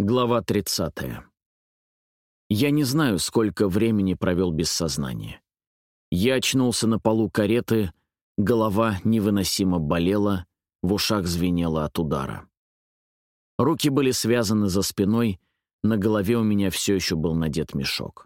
Глава 30. Я не знаю, сколько времени провел без сознания. Я очнулся на полу кареты, голова невыносимо болела, в ушах звенело от удара. Руки были связаны за спиной, на голове у меня все еще был надет мешок.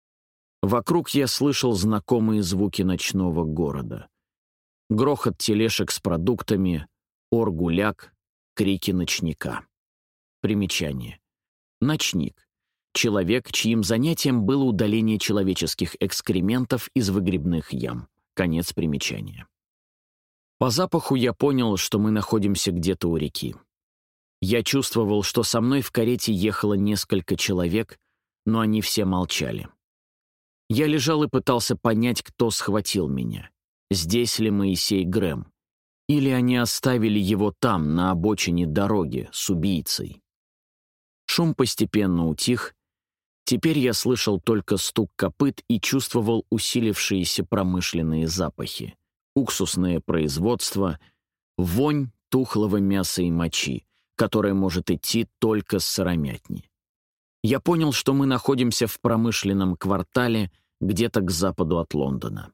Вокруг я слышал знакомые звуки ночного города. Грохот тележек с продуктами, ор гуляк, крики ночника. Примечание. Ночник. Человек, чьим занятием было удаление человеческих экскрементов из выгребных ям. Конец примечания. По запаху я понял, что мы находимся где-то у реки. Я чувствовал, что со мной в карете ехало несколько человек, но они все молчали. Я лежал и пытался понять, кто схватил меня. Здесь ли Моисей Грэм? Или они оставили его там, на обочине дороги, с убийцей? Шум постепенно утих. Теперь я слышал только стук копыт и чувствовал усилившиеся промышленные запахи. Уксусное производство, вонь тухлого мяса и мочи, которая может идти только с сыромятни. Я понял, что мы находимся в промышленном квартале где-то к западу от Лондона.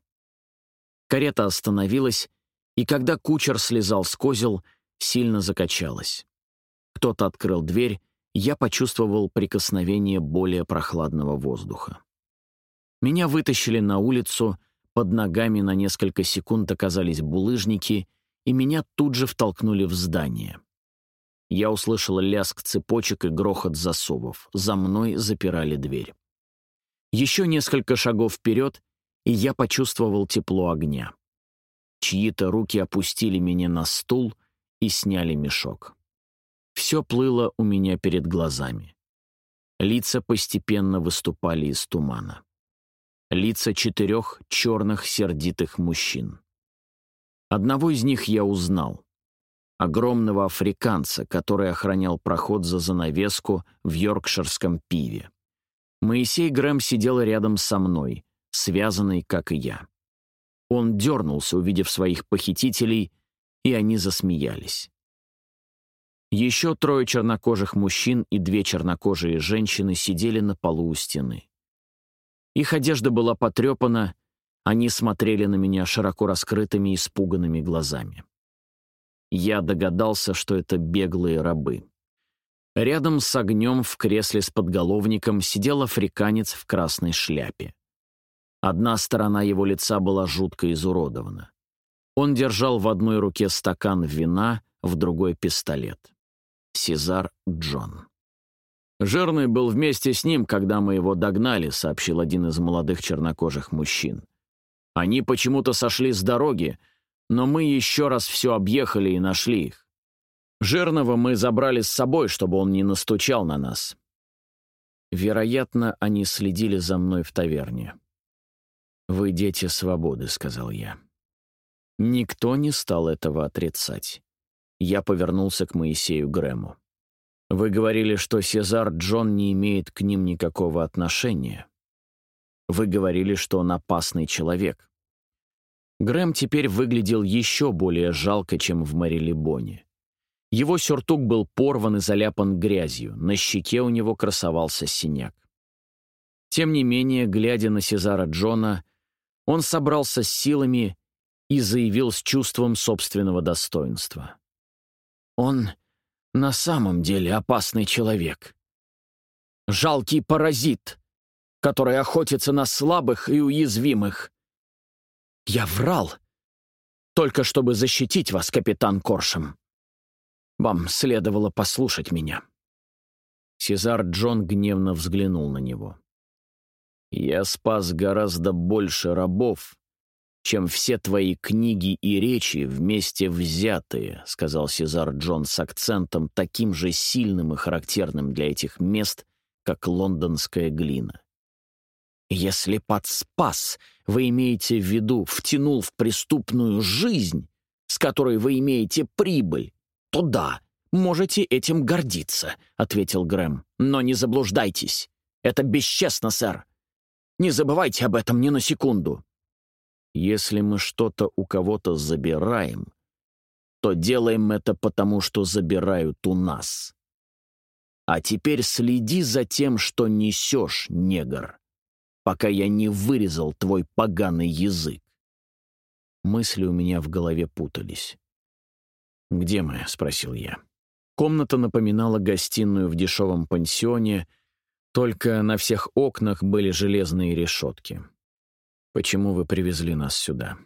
Карета остановилась, и когда кучер слезал с козел, сильно закачалась. Кто-то открыл дверь, я почувствовал прикосновение более прохладного воздуха. Меня вытащили на улицу, под ногами на несколько секунд оказались булыжники, и меня тут же втолкнули в здание. Я услышал лязг цепочек и грохот засовов. За мной запирали дверь. Еще несколько шагов вперед, и я почувствовал тепло огня. Чьи-то руки опустили меня на стул и сняли мешок. Все плыло у меня перед глазами. Лица постепенно выступали из тумана. Лица 4 черных сердитых мужчин. Одного из них я узнал. Огромного африканца, который охранял проход за занавеску в йоркширском пиве. Моисей Грэм сидел рядом со мной, связанный, как и я. Он дернулся, увидев своих похитителей, и они засмеялись. Еще 3 чернокожих мужчин и 2 чернокожие женщины сидели на полу у стены. Их одежда была потрепана, они смотрели на меня широко раскрытыми, испуганными глазами. Я догадался, что это беглые рабы. Рядом с огнем в кресле с подголовником сидел африканец в красной шляпе. Одна сторона его лица была жутко изуродована. Он держал в одной руке стакан вина, в другой — пистолет. Сезар Джон. «Жирный был вместе с ним, когда мы его догнали», — сообщил один из молодых чернокожих мужчин. «Они почему-то сошли с дороги, но мы еще раз все объехали и нашли их. Жирного мы забрали с собой, чтобы он не настучал на нас». Вероятно, они следили за мной в таверне. «Вы дети свободы», — сказал я. Никто не стал этого отрицать. Я повернулся к Моисею Грэму. «Вы говорили, что Сезар Джон не имеет к ним никакого отношения. Вы говорили, что он опасный человек». Грэм теперь выглядел еще более жалко, чем в Марилебоне. Его сюртук был порван и заляпан грязью, на щеке у него красовался синяк. Тем не менее, глядя на Сезара Джона, он собрался с силами и заявил с чувством собственного достоинства. «Он на самом деле опасный человек. Жалкий паразит, который охотится на слабых и уязвимых. Я врал, только чтобы защитить вас, капитан Коршем. Вам следовало послушать меня». Сезар Джон гневно взглянул на него. «Я спас гораздо больше рабов, чем все твои книги и речи вместе взятые», — сказал Сезар Джон с акцентом таким же сильным и характерным для этих мест, как лондонская глина. «Если под спас вы имеете в виду втянул в преступную жизнь, с которой вы имеете прибыль, то да, можете этим гордиться», — ответил Грэм. «Но не заблуждайтесь. Это бесчестно, сэр. Не забывайте об этом ни на секунду. Если мы что-то у кого-то забираем, то делаем это потому, что забирают у нас. А теперь следи за тем, что несешь, негр, пока я не вырезал твой поганый язык». Мысли у меня в голове путались. «Где мы?» — спросил я. Комната напоминала гостиную в дешевом пансионе, только на всех окнах были железные решетки. «Почему вы привезли нас сюда?»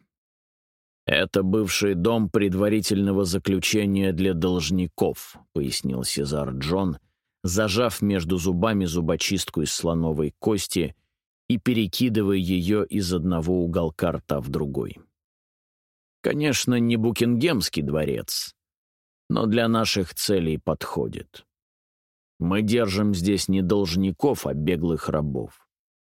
«Это бывший дом предварительного заключения для должников», — пояснил Сезар Джон, зажав между зубами зубочистку из слоновой кости и перекидывая ее из одного уголка рта в другой. «Конечно, не Букингемский дворец, но для наших целей подходит. Мы держим здесь не должников, а беглых рабов.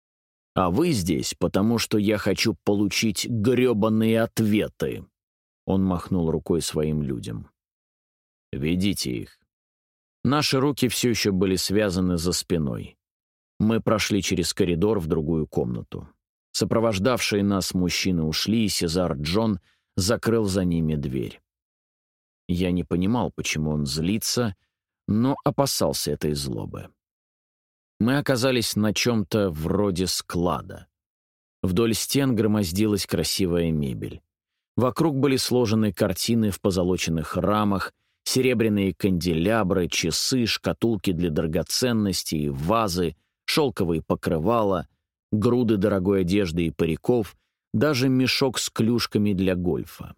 А вы здесь, потому что я хочу получить грёбаные ответы». Он махнул рукой своим людям. «Ведите их». Наши руки все еще были связаны за спиной. Мы прошли через коридор в другую комнату. Сопровождавшие нас мужчины ушли, и Сезар Джон закрыл за ними дверь. Я не понимал, почему он злится, но опасался этой злобы. Мы оказались на чем-то вроде склада. Вдоль стен громоздилась красивая мебель. Вокруг были сложены картины в позолоченных рамах, серебряные канделябры, часы, шкатулки для драгоценностей, вазы, шелковые покрывала, груды дорогой одежды и париков, даже мешок с клюшками для гольфа.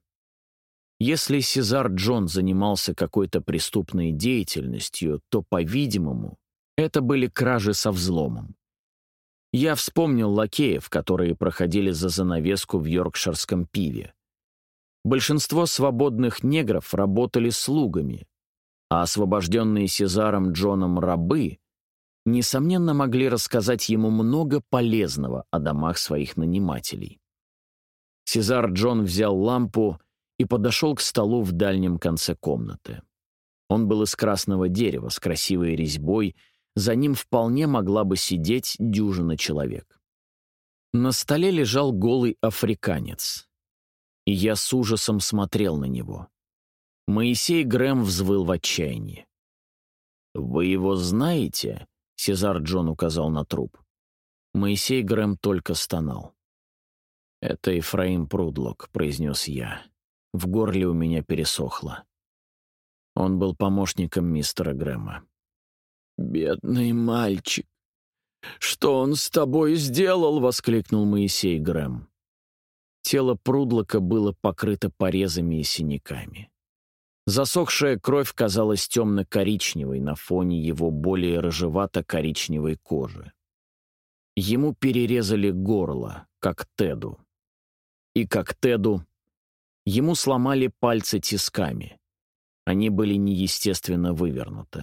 Если Сезар Джон занимался какой-то преступной деятельностью, то, по-видимому, это были кражи со взломом. Я вспомнил лакеев, которые проходили за занавеску в йоркширском пиве. Большинство свободных негров работали слугами, а освобожденные Сезаром Джоном рабы, несомненно, могли рассказать ему много полезного о домах своих нанимателей. Сезар Джон взял лампу и подошел к столу в дальнем конце комнаты. Он был из красного дерева с красивой резьбой, за ним вполне могла бы сидеть дюжина человек. На столе лежал голый африканец, и я с ужасом смотрел на него. Моисей Грэм взвыл в отчаянии. «Вы его знаете?» — Сезар Джон указал на труп. Моисей Грэм только стонал. «Это Ефраим Прудлок», — произнес я. В горле у меня пересохло. Он был помощником мистера Грэма. «Бедный мальчик! Что он с тобой сделал?» — воскликнул Моисей Грэм. Тело Прудлока было покрыто порезами и синяками. Засохшая кровь казалась темно-коричневой на фоне его более рыжевато-коричневой кожи. Ему перерезали горло, как Теду. И как Теду, ему сломали пальцы тисками. Они были неестественно вывернуты.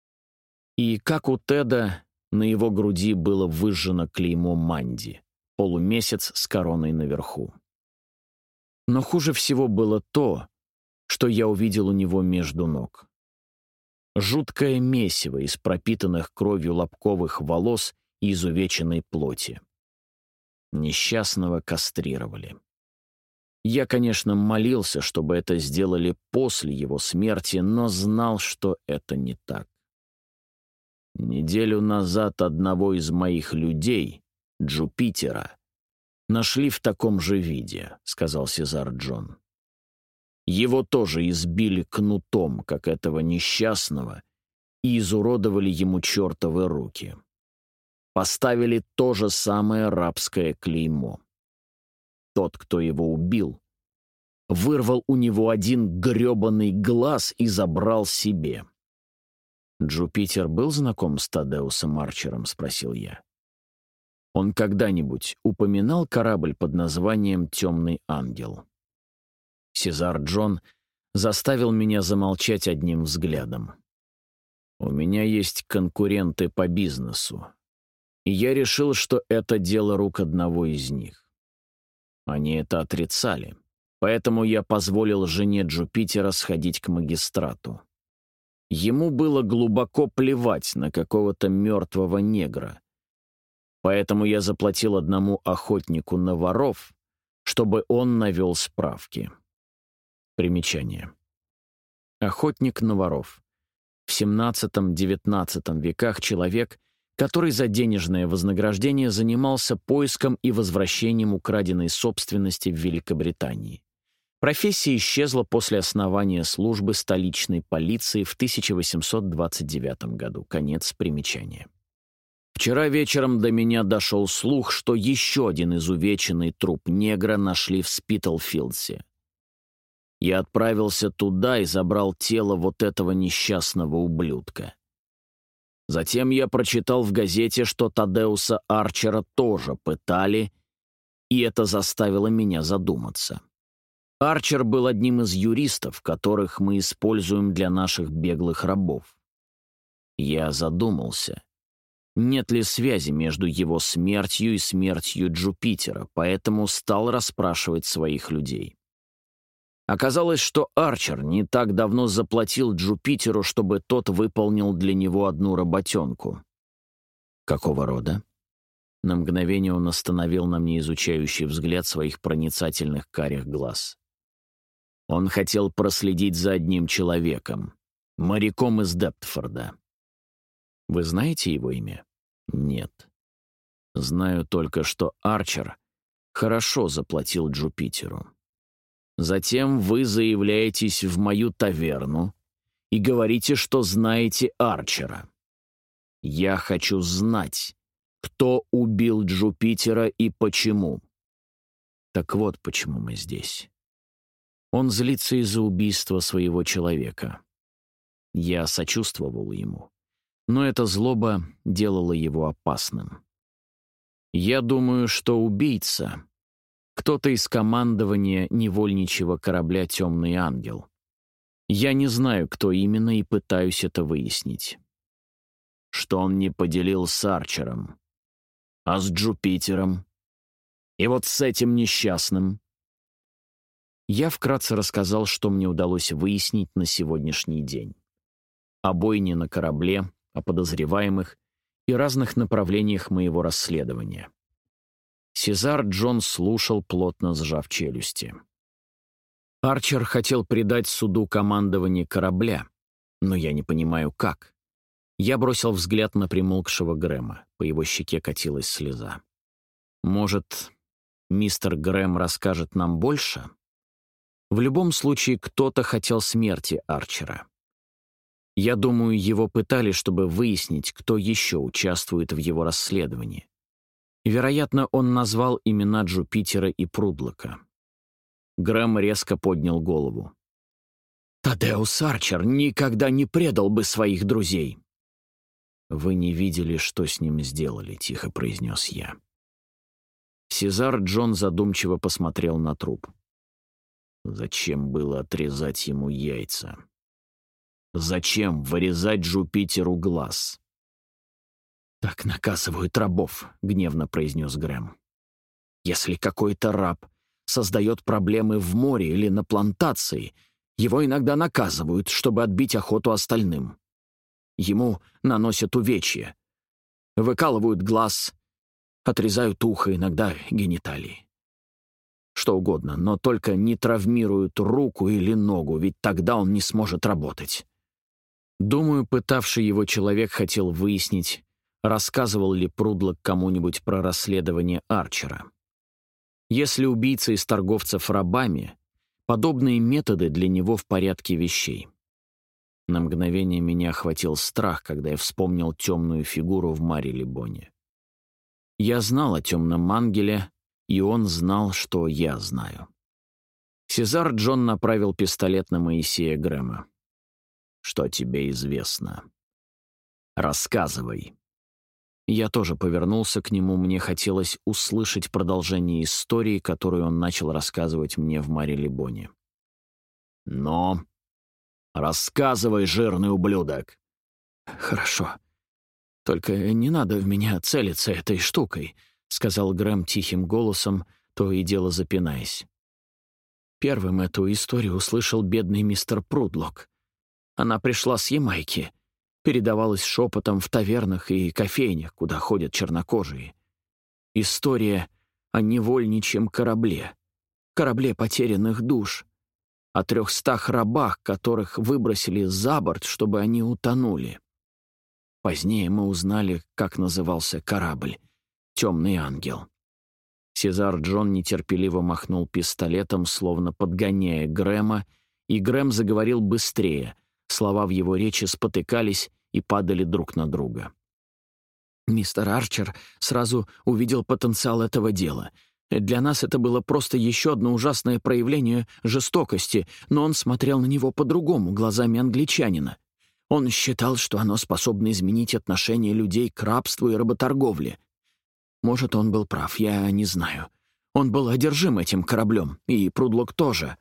И, как у Теда, на его груди было выжжено клеймо Манди, полумесяц с короной наверху. Но хуже всего было то, что я увидел у него между ног. Жуткое месиво из пропитанных кровью лобковых волос и изувеченной плоти. Несчастного кастрировали. Я, конечно, молился, чтобы это сделали после его смерти, но знал, что это не так. Неделю назад одного из моих людей, Джупитера, нашли в таком же виде, — сказал Сезар Джон. Его тоже избили кнутом, как этого несчастного, и изуродовали ему чертовы руки. Поставили то же самое рабское клеймо. Тот, кто его убил, вырвал у него один грёбаный глаз и забрал себе. «Джупитер был знаком с Тадеусом Арчером?» — спросил я. «Он когда-нибудь упоминал корабль под названием «Темный ангел»?» Сезар Джон заставил меня замолчать одним взглядом. «У меня есть конкуренты по бизнесу, и я решил, что это дело рук одного из них. Они это отрицали, поэтому я позволил жене Джупитера сходить к магистрату. Ему было глубоко плевать на какого-то мертвого негра, поэтому я заплатил одному охотнику на воров, чтобы он навел справки». Примечание. Охотник на воров. В XVII-XIX веках человек, который за денежное вознаграждение занимался поиском и возвращением украденной собственности в Великобритании. Профессия исчезла после основания службы столичной полиции в 1829 году. Конец примечания. Вчера вечером до меня дошел слух, что еще один изувеченный труп негра нашли в Спитлфилдсе. Я отправился туда и забрал тело вот этого несчастного ублюдка. Затем я прочитал в газете, что Тадеуса Арчера тоже пытали, и это заставило меня задуматься. Арчер был одним из юристов, которых мы используем для наших беглых рабов. Я задумался, нет ли связи между его смертью и смертью Джупитера, поэтому стал расспрашивать своих людей. Оказалось, что Арчер не так давно заплатил Джупитеру, чтобы тот выполнил для него одну работенку. Какого рода? На мгновение он остановил на мне изучающий взгляд своих проницательных карих глаз. Он хотел проследить за одним человеком, моряком из Дептфорда. Вы знаете его имя? Нет. Знаю только, что Арчер хорошо заплатил Джупитеру. Затем вы заявляетесь в мою таверну и говорите, что знаете Арчера. Я хочу знать, кто убил Джупитера и почему. Так вот, почему мы здесь. Он злится из-за убийства своего человека. Я сочувствовал ему, но эта злоба делала его опасным. Я думаю, что убийца — кто-то из командования невольничьего корабля «Темный ангел». Я не знаю, кто именно, и пытаюсь это выяснить. Что он не поделил с Арчером, а с Джупитером, и вот с этим несчастным. Я вкратце рассказал, что мне удалось выяснить на сегодняшний день. О бойне на корабле, о подозреваемых и разных направлениях моего расследования. Сезар Джон слушал, плотно сжав челюсти. Арчер хотел предать суду командование корабля, но я не понимаю, как. Я бросил взгляд на примолкшего Грэма, по его щеке катилась слеза. Может, мистер Грэм расскажет нам больше? В любом случае, кто-то хотел смерти Арчера. Я думаю, его пытали, чтобы выяснить, кто еще участвует в его расследовании. Вероятно, он назвал имена Джупитера и Прудлока. Грэм резко поднял голову. «Тадеус Арчер никогда не предал бы своих друзей!» «Вы не видели, что с ним сделали», — тихо произнес я. Сезар Джон задумчиво посмотрел на труп. Зачем было отрезать ему яйца? Зачем вырезать Джупитеру глаз? «Так наказывают рабов», — гневно произнес Грэм. «Если какой-то раб создает проблемы в море или на плантации, его иногда наказывают, чтобы отбить охоту остальным. Ему наносят увечья, выкалывают глаз, отрезают ухо, иногда гениталии. Что угодно, но только не травмируют руку или ногу, ведь тогда он не сможет работать». Думаю, пытавший его человек хотел выяснить, рассказывал ли Прудлок кому-нибудь про расследование Арчера. Если убийца из торговцев рабами, подобные методы для него в порядке вещей. На мгновение меня охватил страх, когда я вспомнил темную фигуру в Марилибоне. Я знал о темном ангеле, и он знал, что я знаю. Сезар Джон направил пистолет на Моисея Грэма. «Что тебе известно? Рассказывай». Я тоже повернулся к нему, мне хотелось услышать продолжение истории, которую он начал рассказывать мне в Марилибоне. «Но рассказывай, жирный ублюдок!» «Хорошо. Только не надо в меня целиться этой штукой», — сказал Грэм тихим голосом, то и дело запинаясь. Первым эту историю услышал бедный мистер Прудлок. Она пришла с Ямайки, передавалась шепотом в тавернах и кофейнях, куда ходят чернокожие. История о невольничьем корабле потерянных душ. о 300 рабах, которых выбросили за борт, чтобы они утонули. Позднее мы узнали, как назывался корабль — «Темный ангел». Сезар Джон нетерпеливо махнул пистолетом, словно подгоняя Грэма, и Грэм заговорил быстрее. Слова в его речи спотыкались и падали друг на друга. Мистер Арчер сразу увидел потенциал этого дела. Для нас это было просто еще одно ужасное проявление жестокости, но он смотрел на него по-другому, глазами англичанина. Он считал, что оно способно изменить отношение людей к рабству и работорговле. Может, он был прав, я не знаю. Он был одержим этим кораблем, и Прудлок тоже.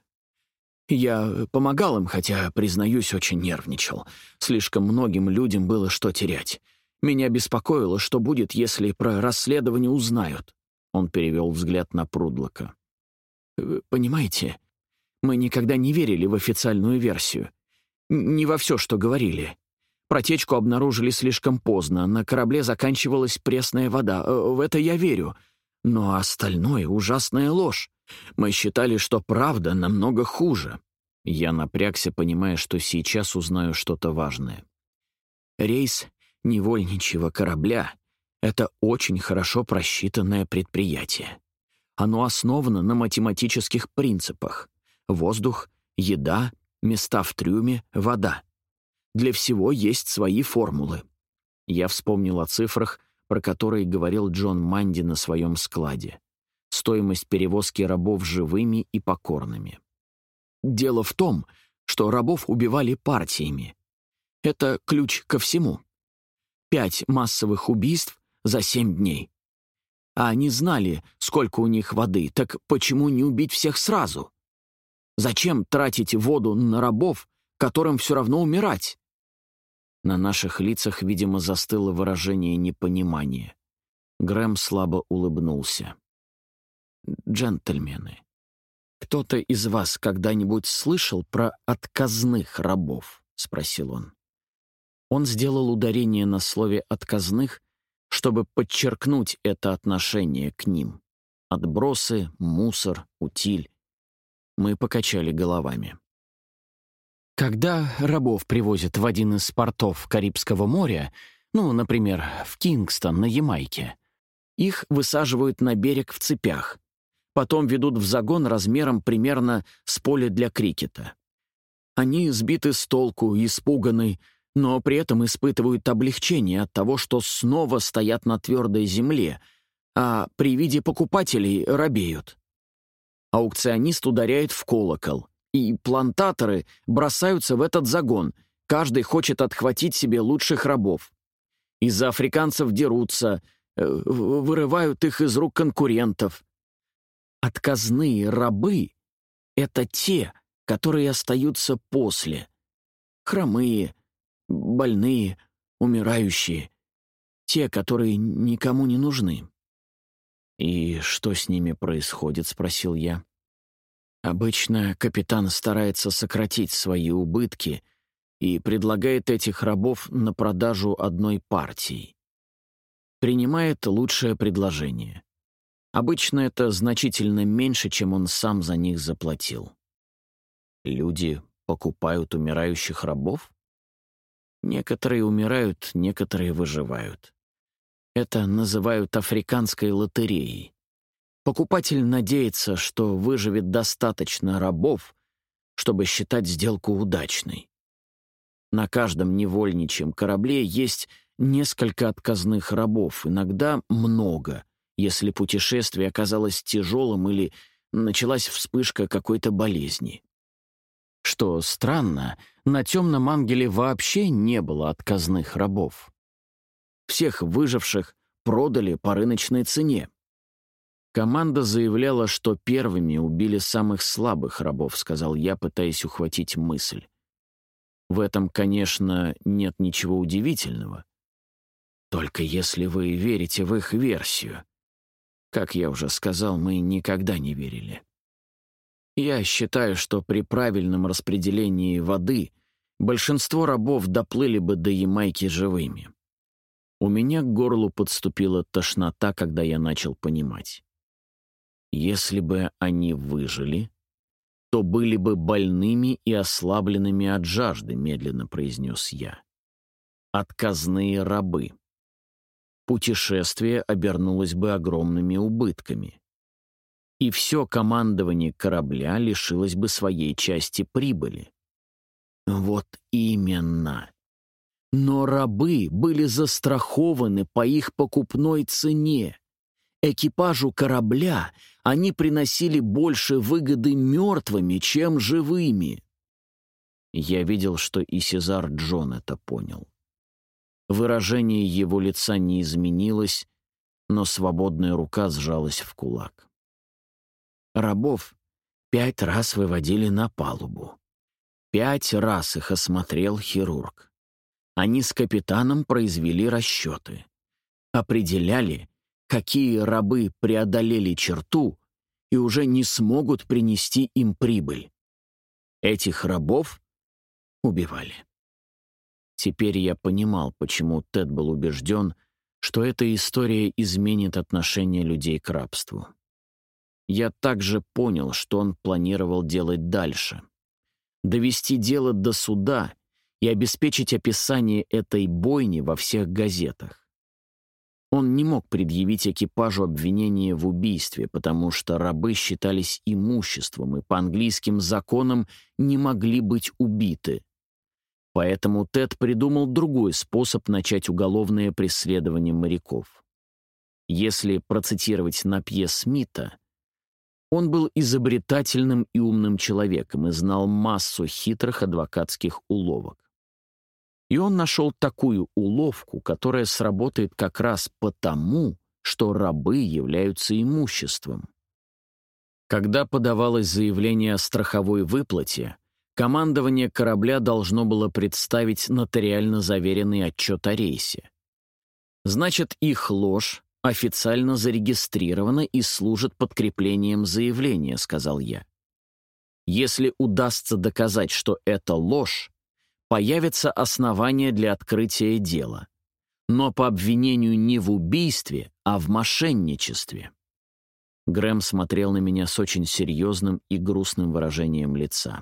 Я помогал им, хотя, признаюсь, очень нервничал. Слишком многим людям было что терять. Меня беспокоило, что будет, если про расследование узнают. Он перевел взгляд на Прудлока. «Понимаете, мы никогда не верили в официальную версию. Не во все, что говорили. Протечку обнаружили слишком поздно, на корабле заканчивалась пресная вода. В это я верю. Но остальное — ужасная ложь. Мы считали, что правда намного хуже». Я напрягся, понимая, что сейчас узнаю что-то важное. Рейс невольничьего корабля — это очень хорошо просчитанное предприятие. Оно основано на математических принципах. Воздух, еда, места в трюме, вода. Для всего есть свои формулы. Я вспомнил о цифрах, про которые говорил Джон Манди на своем складе. Стоимость перевозки рабов живыми и покорными. Дело в том, что рабов убивали партиями. Это ключ ко всему. 5 массовых убийств за 7 дней. А они знали, сколько у них воды, так почему не убить всех сразу? Зачем тратить воду на рабов, которым все равно умирать? На наших лицах, видимо, застыло выражение непонимания. Грэм слабо улыбнулся. «Джентльмены, кто-то из вас когда-нибудь слышал про отказных рабов?» — спросил он. Он сделал ударение на слове «отказных», чтобы подчеркнуть это отношение к ним. Отбросы, мусор, утиль. Мы покачали головами. Когда рабов привозят в один из портов Карибского моря, например, в Кингстон на Ямайке, их высаживают на берег в цепях, потом ведут в загон размером примерно с поле для крикета. Они сбиты с толку, испуганы, но при этом испытывают облегчение от того, что снова стоят на твердой земле, а при виде покупателей робеют. Аукционист ударяет в колокол, и плантаторы бросаются в этот загон, каждый хочет отхватить себе лучших рабов. Из-за африканцев дерутся, вырывают их из рук конкурентов. Отказные рабы — это те, которые остаются после. Хромые, больные, умирающие. Те, которые никому не нужны. «И что с ними происходит?» — спросил я. Обычно капитан старается сократить свои убытки и предлагает этих рабов на продажу одной партии. Принимает лучшее предложение. Обычно это значительно меньше, чем он сам за них заплатил. Люди покупают умирающих рабов? Некоторые умирают, некоторые выживают. Это называют африканской лотереей. Покупатель надеется, что выживет достаточно рабов, чтобы считать сделку удачной. На каждом невольничьем корабле есть несколько отказных рабов, иногда много, если путешествие оказалось тяжелым или началась вспышка какой-то болезни. Что странно, на «Темном ангеле» вообще не было отказных рабов. Всех выживших продали по рыночной цене. «Команда заявляла, что первыми убили самых слабых рабов», — сказал я, пытаясь ухватить мысль. В этом, конечно, нет ничего удивительного. Только если вы верите в их версию. Как я уже сказал, мы никогда не верили. Я считаю, что при правильном распределении воды большинство рабов доплыли бы до Ямайки живыми. У меня к горлу подступила тошнота, когда я начал понимать. Если бы они выжили, то были бы больными и ослабленными от жажды», — медленно произнес я. «Отказные рабы. Путешествие обернулось бы огромными убытками. И все командование корабля лишилось бы своей части прибыли». «Вот именно. Но рабы были застрахованы по их покупной цене. Экипажу корабля они приносили больше выгоды мертвыми, чем живыми». Я видел, что и Сезар Джон это понял. Выражение его лица не изменилось, но свободная рука сжалась в кулак. Рабов 5 раз выводили на палубу. 5 раз их осмотрел хирург. Они с капитаном произвели расчеты. Определяли, какие рабы преодолели черту и уже не смогут принести им прибыль. Этих рабов убивали. Теперь я понимал, почему Тед был убежден, что эта история изменит отношение людей к рабству. Я также понял, что он планировал делать дальше. Довести дело до суда и обеспечить описание этой бойни во всех газетах. Он не мог предъявить экипажу обвинение в убийстве, потому что рабы считались имуществом и по английским законам не могли быть убиты. Поэтому Тед придумал другой способ начать уголовное преследование моряков. Если процитировать Напье Смита, он был изобретательным и умным человеком и знал массу хитрых адвокатских уловок. И он нашел такую уловку, которая сработает как раз потому, что рабы являются имуществом. Когда подавалось заявление о страховой выплате, командование корабля должно было представить нотариально заверенный отчет о рейсе. Значит, их ложь официально зарегистрирована и служит подкреплением заявления, сказал я. Если удастся доказать, что это ложь, появятся основания для открытия дела, но по обвинению не в убийстве, а в мошенничестве. Грэм смотрел на меня с очень серьезным и грустным выражением лица.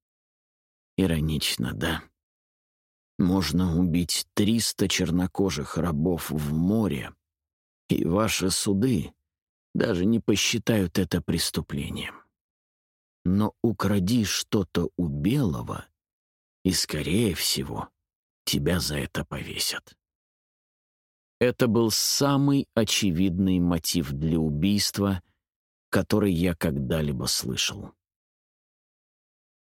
Иронично, да? Можно убить 300 чернокожих рабов в море, и ваши суды даже не посчитают это преступлением. Но укради что-то у белого, и, скорее всего, тебя за это повесят. Это был самый очевидный мотив для убийства, который я когда-либо слышал.